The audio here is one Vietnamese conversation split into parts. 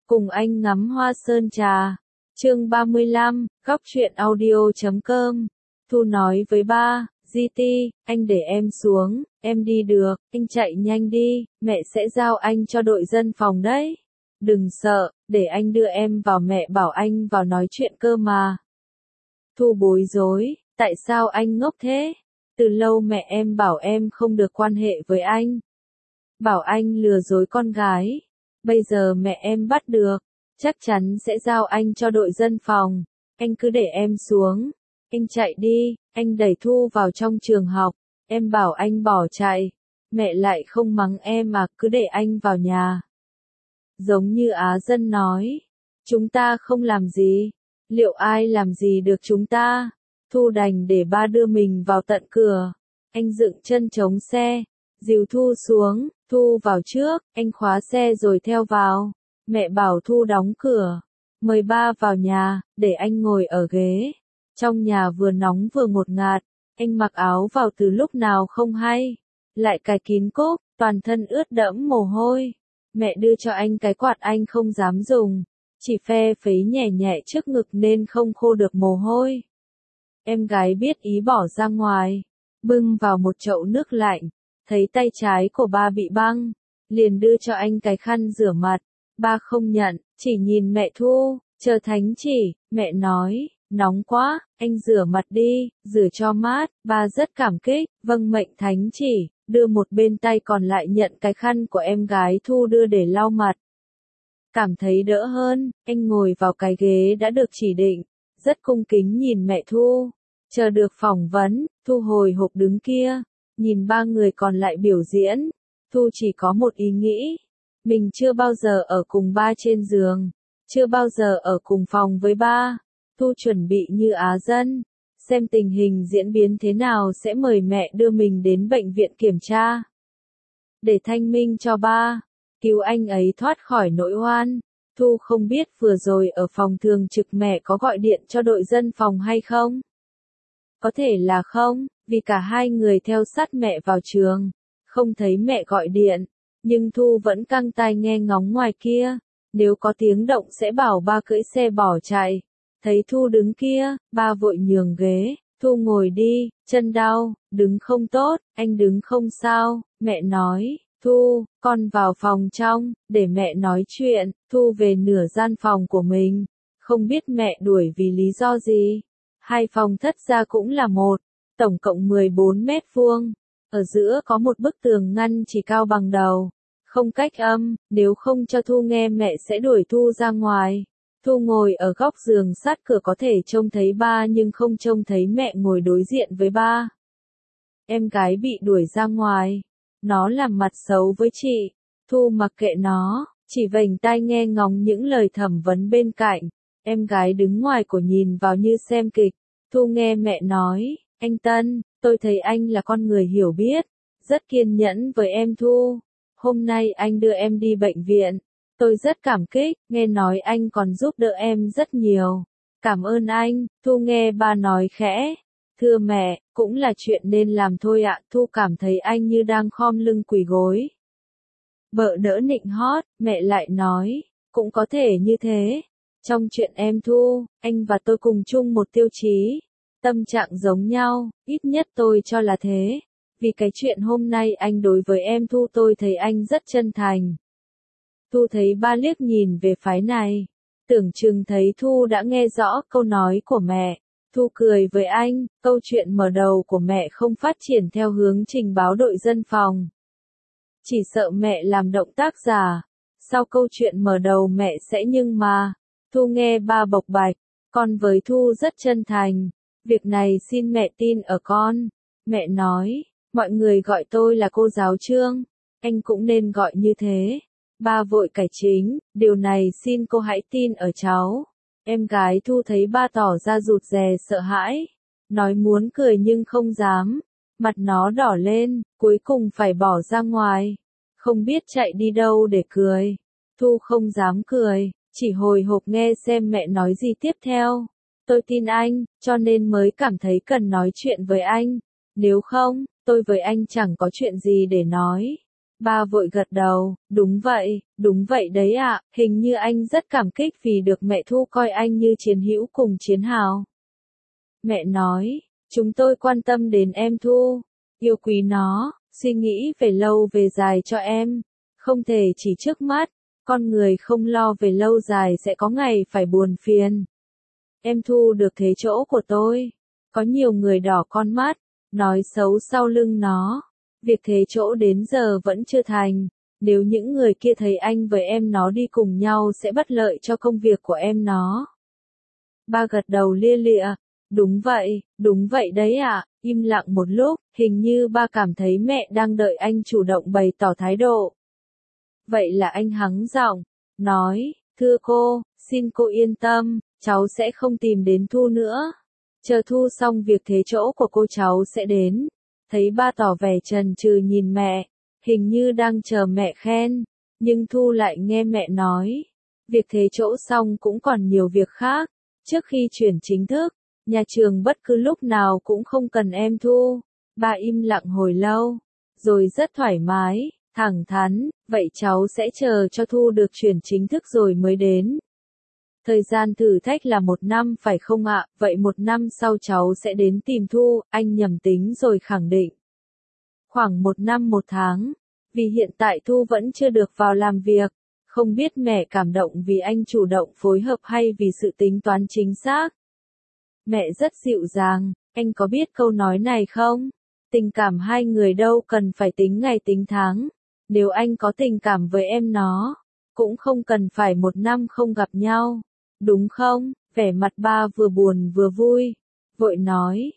Cùng anh ngắm hoa sơn trà. Chương 35, góc truyện audio.com. Thu nói với ba, GT, anh để em xuống, em đi được, anh chạy nhanh đi, mẹ sẽ giao anh cho đội dân phòng đấy. Đừng sợ, để anh đưa em vào, mẹ bảo anh vào nói chuyện cơ mà. Thu bối rối, tại sao anh ngốc thế? Từ lâu mẹ em bảo em không được quan hệ với anh. Bảo anh lừa dối con gái. Bây giờ mẹ em bắt được, chắc chắn sẽ giao anh cho đội dân phòng. Anh cứ để em xuống. Anh chạy đi, anh đẩy Thu vào trong trường học. Em bảo anh bỏ chạy. Mẹ lại không mắng em mà cứ để anh vào nhà. Giống như Á Dân nói. Chúng ta không làm gì. Liệu ai làm gì được chúng ta? Thu đành để ba đưa mình vào tận cửa. Anh dựng chân chống xe, dìu Thu xuống. Thu vào trước, anh khóa xe rồi theo vào. Mẹ bảo Thu đóng cửa. Mời ba vào nhà, để anh ngồi ở ghế. Trong nhà vừa nóng vừa ngột ngạt. Anh mặc áo vào từ lúc nào không hay. Lại cài kín cốp, toàn thân ướt đẫm mồ hôi. Mẹ đưa cho anh cái quạt anh không dám dùng. Chỉ phe phẩy nhẹ nhẹ trước ngực nên không khô được mồ hôi. Em gái biết ý bỏ ra ngoài. Bưng vào một chậu nước lạnh. Thấy tay trái của ba bị băng, liền đưa cho anh cái khăn rửa mặt. Ba không nhận, chỉ nhìn mẹ Thu, chờ thánh chỉ. Mẹ nói, nóng quá, anh rửa mặt đi, rửa cho mát. Ba rất cảm kích, vâng mệnh thánh chỉ, đưa một bên tay còn lại nhận cái khăn của em gái Thu đưa để lau mặt. Cảm thấy đỡ hơn, anh ngồi vào cái ghế đã được chỉ định, rất cung kính nhìn mẹ Thu. Chờ được phỏng vấn, Thu hồi hộp đứng kia. Nhìn ba người còn lại biểu diễn, Thu chỉ có một ý nghĩ. Mình chưa bao giờ ở cùng ba trên giường, chưa bao giờ ở cùng phòng với ba. Thu chuẩn bị như Á Dân, xem tình hình diễn biến thế nào sẽ mời mẹ đưa mình đến bệnh viện kiểm tra. Để thanh minh cho ba, cứu anh ấy thoát khỏi nỗi oan. Thu không biết vừa rồi ở phòng thường trực mẹ có gọi điện cho đội dân phòng hay không. Có thể là không, vì cả hai người theo sát mẹ vào trường, không thấy mẹ gọi điện, nhưng Thu vẫn căng tai nghe ngóng ngoài kia, nếu có tiếng động sẽ bảo ba cưỡi xe bỏ chạy. Thấy Thu đứng kia, ba vội nhường ghế, Thu ngồi đi, chân đau, đứng không tốt, anh đứng không sao, mẹ nói, Thu, con vào phòng trong, để mẹ nói chuyện. Thu về nửa gian phòng của mình, không biết mẹ đuổi vì lý do gì. Hai phòng thất ra cũng là một, tổng cộng 14 mét vuông. Ở giữa có một bức tường ngăn chỉ cao bằng đầu, không cách âm, nếu không cho Thu nghe mẹ sẽ đuổi Thu ra ngoài. Thu ngồi ở góc giường sát cửa có thể trông thấy ba nhưng không trông thấy mẹ ngồi đối diện với ba. Em gái bị đuổi ra ngoài, nó làm mặt xấu với chị. Thu mặc kệ nó, chỉ vểnh tai nghe ngóng những lời thẩm vấn bên cạnh. Em gái đứng ngoài của nhìn vào như xem kịch. Thu nghe mẹ nói, anh Tân, tôi thấy anh là con người hiểu biết, rất kiên nhẫn với em Thu. Hôm nay anh đưa em đi bệnh viện, tôi rất cảm kích, nghe nói anh còn giúp đỡ em rất nhiều. Cảm ơn anh. Thu nghe ba nói khẽ. Thưa mẹ, cũng là chuyện nên làm thôi ạ. Thu cảm thấy anh như đang khom lưng quỳ gối. Bợ đỡ nịnh hót, mẹ lại nói, cũng có thể như thế. Trong chuyện em Thu, anh và tôi cùng chung một tiêu chí. Tâm trạng giống nhau, ít nhất tôi cho là thế. Vì cái chuyện hôm nay anh đối với em Thu tôi thấy anh rất chân thành. Thu thấy ba liếc nhìn về phái này. Tưởng chừng thấy Thu đã nghe rõ câu nói của mẹ. Thu cười với anh, câu chuyện mở đầu của mẹ không phát triển theo hướng trình báo đội dân phòng. Chỉ sợ mẹ làm động tác giả. Sau câu chuyện mở đầu mẹ sẽ nhưng mà. Thu nghe ba bộc bạch, con với Thu rất chân thành. Việc này xin mẹ tin ở con. Mẹ nói, mọi người gọi tôi là cô giáo Trương. Anh cũng nên gọi như thế. Ba vội cải chính, điều này xin cô hãy tin ở cháu. Em gái Thu thấy ba tỏ ra rụt rè sợ hãi. Nói muốn cười nhưng không dám. Mặt nó đỏ lên, cuối cùng phải bỏ ra ngoài. Không biết chạy đi đâu để cười. Thu không dám cười, chỉ hồi hộp nghe xem mẹ nói gì tiếp theo. Tôi tin anh, cho nên mới cảm thấy cần nói chuyện với anh. Nếu không, tôi với anh chẳng có chuyện gì để nói. Ba vội gật đầu, đúng vậy đấy ạ, hình như anh rất cảm kích vì được mẹ Thu coi anh như chiến hữu cùng chiến hào. Mẹ nói, chúng tôi quan tâm đến em Thu, yêu quý nó, suy nghĩ về lâu về dài cho em, không thể chỉ trước mắt, con người không lo về lâu dài sẽ có ngày phải buồn phiền. Em Thu được thế chỗ của tôi, có nhiều người đỏ con mắt, nói xấu sau lưng nó, việc thế chỗ đến giờ vẫn chưa thành, nếu những người kia thấy anh với em nó đi cùng nhau sẽ bất lợi cho công việc của em nó. Ba gật đầu lia lịa, đúng vậy đấy ạ, im lặng một lúc, hình như ba cảm thấy mẹ đang đợi anh chủ động bày tỏ thái độ. Vậy là anh hắng giọng, nói, thưa cô, xin cô yên tâm, cháu sẽ không tìm đến Thu nữa. Chờ Thu xong việc thế chỗ của cô cháu sẽ đến. Thấy ba tỏ vẻ chần chừ nhìn mẹ, hình như đang chờ mẹ khen, nhưng Thu lại nghe mẹ nói. Việc thế chỗ xong cũng còn nhiều việc khác, trước khi chuyển chính thức, nhà trường bất cứ lúc nào cũng không cần em Thu. Ba im lặng hồi lâu, rồi rất thoải mái, thẳng thắn, vậy cháu sẽ chờ cho Thu được chuyển chính thức rồi mới đến. Thời gian thử thách là 1 năm phải không ạ, vậy 1 năm sau cháu sẽ đến tìm Thu, anh nhầm tính rồi khẳng định. Khoảng 1 năm 1 tháng, vì hiện tại Thu vẫn chưa được vào làm việc, không biết mẹ cảm động vì anh chủ động phối hợp hay vì sự tính toán chính xác. Mẹ rất dịu dàng, anh có biết câu nói này không? Tình cảm hai người đâu cần phải tính ngày tính tháng, nếu anh có tình cảm với em nó, cũng không cần phải 1 năm không gặp nhau. Đúng không? Vẻ mặt ba vừa buồn vừa vui. Vội nói,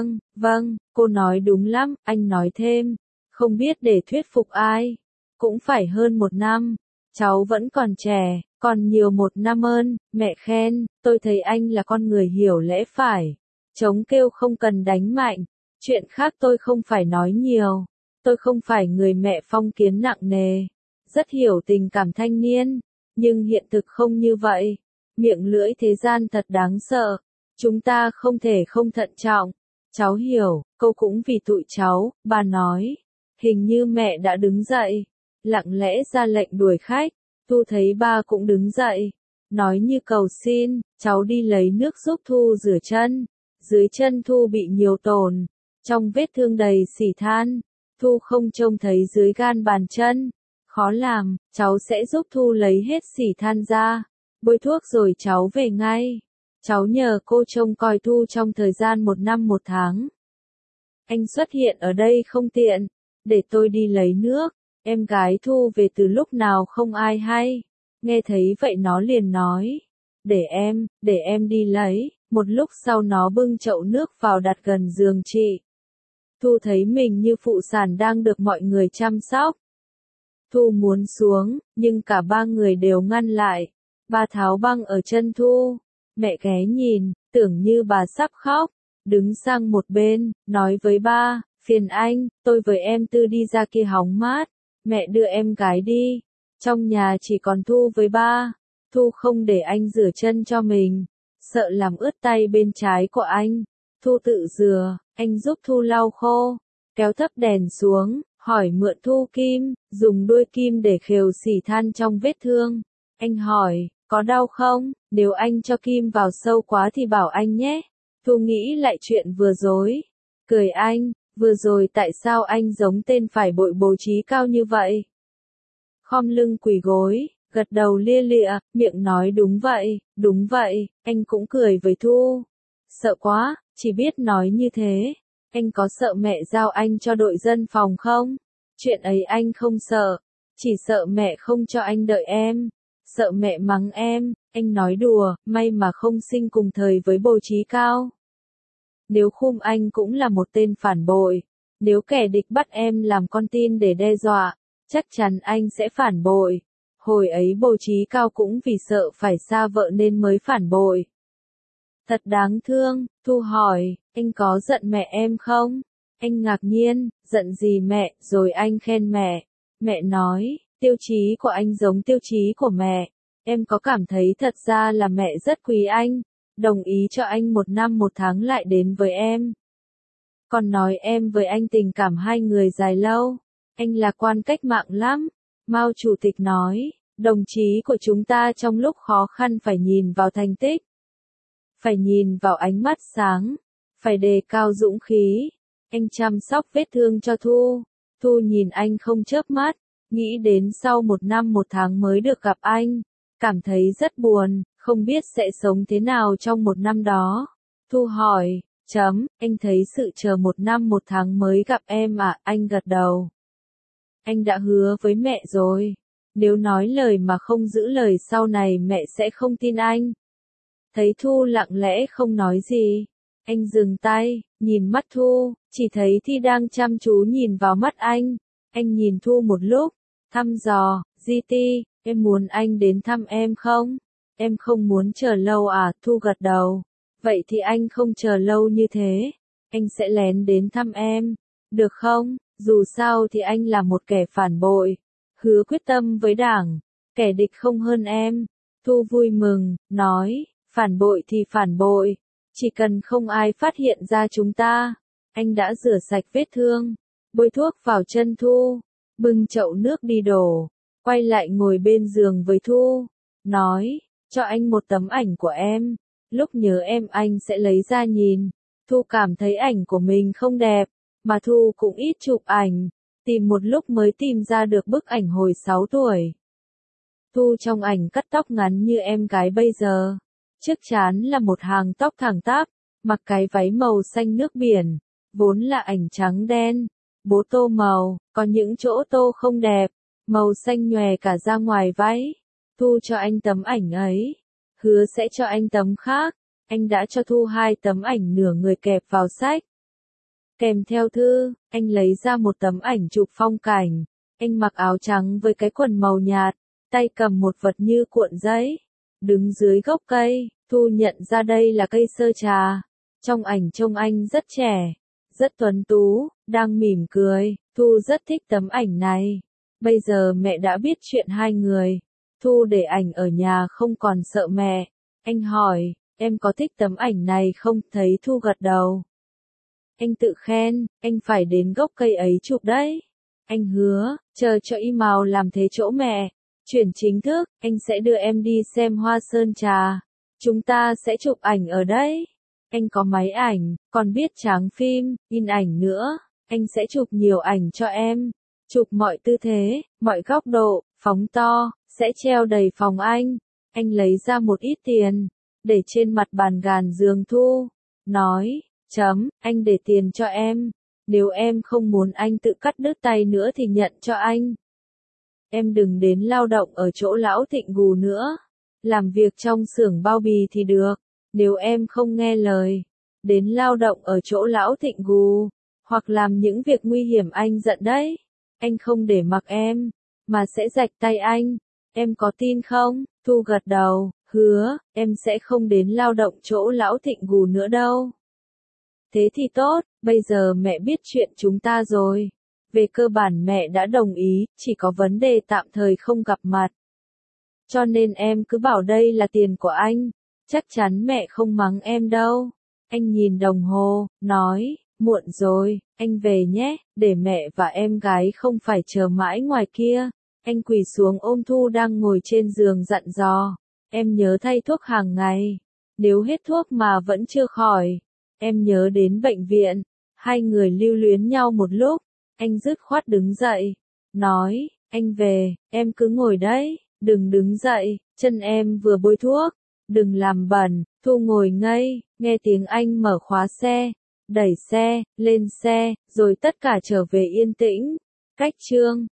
vâng, cô nói đúng lắm, anh nói thêm. Không biết để thuyết phục ai. Cũng phải hơn 1 năm. Cháu vẫn còn trẻ, còn nhiều 1 năm ơn, mẹ khen, tôi thấy anh là con người hiểu lẽ phải. Chống kêu không cần đánh mạnh. Chuyện khác tôi không phải nói nhiều. Tôi không phải người mẹ phong kiến nặng nề. Rất hiểu tình cảm thanh niên. Nhưng hiện thực không như vậy. Miệng lưỡi thế gian thật đáng sợ. Chúng ta không thể không thận trọng. Cháu hiểu, cô cũng vì tụi cháu, bà nói. Hình như mẹ đã đứng dậy. Lặng lẽ ra lệnh đuổi khách. Thu thấy ba cũng đứng dậy. Nói như cầu xin, cháu đi lấy nước giúp Thu rửa chân. Dưới chân Thu bị nhiều tổn. Trong vết thương đầy xỉ than. Thu không trông thấy dưới gan bàn chân. Khó làm, cháu sẽ giúp Thu lấy hết xỉ than ra. Bôi thuốc rồi cháu về ngay. Cháu nhờ cô trông coi Thu trong thời gian 1 năm 1 tháng. Anh xuất hiện ở đây không tiện. Để tôi đi lấy nước. Em gái Thu về từ lúc nào không ai hay. Nghe thấy vậy nó liền nói. Để em đi lấy. Một lúc sau nó bưng chậu nước vào đặt gần giường chị. Thu thấy mình như phụ sản đang được mọi người chăm sóc. Thu muốn xuống, nhưng cả ba người đều ngăn lại. Ba tháo băng ở chân Thu. Mẹ ghé nhìn, tưởng như bà sắp khóc. Đứng sang một bên, nói với ba, phiền anh, tôi với em Tư đi ra kia hóng mát. Mẹ đưa em gái đi. Trong nhà chỉ còn Thu với ba. Thu không để anh rửa chân cho mình. Sợ làm ướt tay bên trái của anh. Thu tự rửa, anh giúp Thu lau khô. Kéo thấp đèn xuống, hỏi mượn Thu kim, dùng đuôi kim để khều xỉ than trong vết thương. Anh hỏi, có đau không? Nếu anh cho kim vào sâu quá thì bảo anh nhé. Thu nghĩ lại chuyện vừa rồi. Cười anh, vừa rồi tại sao anh giống tên phải bội bố trí cao như vậy? Khom lưng quỳ gối, gật đầu lia lịa, miệng nói đúng vậy, anh cũng cười với Thu. Sợ quá, chỉ biết nói như thế. Anh có sợ mẹ giao anh cho đội dân phòng không? Chuyện ấy anh không sợ, chỉ sợ mẹ không cho anh đợi em. Sợ mẹ mắng em, anh nói đùa, may mà không sinh cùng thời với bố trí cao. Nếu khum anh cũng là một tên phản bội. Nếu kẻ địch bắt em làm con tin để đe dọa, chắc chắn anh sẽ phản bội. Hồi ấy bố trí cao cũng vì sợ phải xa vợ nên mới phản bội. Thật đáng thương, Thu hỏi, anh có giận mẹ em không? Anh ngạc nhiên, giận gì mẹ, rồi anh khen mẹ. Mẹ nói, tiêu chí của anh giống tiêu chí của mẹ. Em có cảm thấy thật ra là mẹ rất quý anh, đồng ý cho anh 1 năm 1 tháng lại đến với em. Còn nói em với anh tình cảm hai người dài lâu. anh lạc quan cách mạng lắm. Mao Chủ tịch nói, đồng chí của chúng ta trong lúc khó khăn phải nhìn vào thành tích, phải nhìn vào ánh mắt sáng, phải đề cao dũng khí. Anh chăm sóc vết thương cho Thu. Thu nhìn anh không chớp mắt, nghĩ đến sau 1 năm 1 tháng mới được gặp anh, cảm thấy rất buồn, không biết sẽ sống thế nào trong 1 năm đó. Thu hỏi, anh thấy sự chờ 1 năm 1 tháng mới gặp em à? Anh gật đầu. Anh đã hứa với mẹ rồi, nếu nói lời mà không giữ lời sau này mẹ sẽ không tin anh. Thấy Thu lặng lẽ không nói gì, anh dừng tay, nhìn mắt Thu, chỉ thấy Thi đang chăm chú nhìn vào mắt anh. Anh nhìn Thu một lúc, thăm dò, GT, em muốn anh đến thăm em không? Em không muốn chờ lâu à? Thu gật đầu. Vậy thì anh không chờ lâu như thế, anh sẽ lén đến thăm em, được không? Dù sao thì anh là một kẻ phản bội, hứa quyết tâm với Đảng, kẻ địch không hơn em. Thu vui mừng, nói, phản bội thì phản bội, chỉ cần không ai phát hiện ra chúng ta. Anh đã rửa sạch vết thương, bôi thuốc vào chân Thu, bưng chậu nước đi đổ, quay lại ngồi bên giường với Thu, nói, cho anh một tấm ảnh của em, lúc nhớ em anh sẽ lấy ra nhìn. Thu cảm thấy ảnh của mình không đẹp, mà Thu cũng ít chụp ảnh, tìm một lúc mới tìm ra được bức ảnh hồi 6 tuổi. Thu trong ảnh cắt tóc ngắn như em gái bây giờ, trước trán là một hàng tóc thẳng tắp, mặc cái váy màu xanh nước biển, vốn là ảnh trắng đen, bố tô màu, có những chỗ tô không đẹp, màu xanh nhòe cả ra ngoài váy. Thu cho anh tấm ảnh ấy, hứa sẽ cho anh tấm khác. Anh đã cho Thu 2 tấm ảnh nửa người kẹp vào sách. Kèm theo thư, anh lấy ra một tấm ảnh chụp phong cảnh. Anh mặc áo trắng với cái quần màu nhạt, tay cầm một vật như cuộn giấy, đứng dưới gốc cây. Thu nhận ra đây là cây sơ trà. Trong ảnh trông anh rất trẻ, rất tuấn tú, đang mỉm cười. Thu rất thích tấm ảnh này. Bây giờ mẹ đã biết chuyện 2 người. Thu để ảnh ở nhà không còn sợ mẹ. Anh hỏi, em có thích tấm ảnh này không? Thấy Thu gật đầu. Anh tự khen, anh phải đến gốc cây ấy chụp đấy. Anh hứa, chờ cho email làm thế chỗ mẹ. Chuyển chính thức, anh sẽ đưa em đi xem hoa sơn trà. Chúng ta sẽ chụp ảnh ở đấy. Anh có máy ảnh, còn biết tráng phim, in ảnh nữa. Anh sẽ chụp nhiều ảnh cho em. Chụp mọi tư thế, mọi góc độ, phóng to, sẽ treo đầy phòng anh. Anh lấy ra một ít tiền, để trên mặt bàn gàn giường Thu, nói, anh để tiền cho em, nếu em không muốn anh tự cắt đứt tay nữa thì nhận cho anh. Em đừng đến lao động ở chỗ lão Thịnh Gù nữa, làm việc trong xưởng bao bì thì được, nếu em không nghe lời, đến lao động ở chỗ lão Thịnh Gù, hoặc làm những việc nguy hiểm anh giận đấy, anh không để mặc em, mà sẽ rạch tay anh, em có tin không? Thu gật đầu. Hứa, em sẽ không đến lao động chỗ lão Thịnh Gù nữa đâu. Thế thì tốt, bây giờ mẹ biết chuyện chúng ta rồi. Về cơ bản mẹ đã đồng ý, chỉ có vấn đề tạm thời không gặp mặt. Cho nên em cứ bảo đây là tiền của anh, chắc chắn mẹ không mắng em đâu. Anh nhìn đồng hồ, nói, muộn rồi, anh về nhé, để mẹ và em gái không phải chờ mãi ngoài kia. Anh quỳ xuống ôm Thu đang ngồi trên giường dặn dò. Em nhớ thay thuốc hàng ngày. Nếu hết thuốc mà vẫn chưa khỏi, em nhớ đến bệnh viện. 2 người lưu luyến nhau một lúc. Anh dứt khoát đứng dậy. Nói, anh về, em cứ ngồi đấy, đừng đứng dậy, chân em vừa bôi thuốc. Đừng làm bẩn. Thu ngồi ngây, nghe tiếng anh mở khóa xe, đẩy xe, lên xe, rồi tất cả trở về yên tĩnh. Cách chương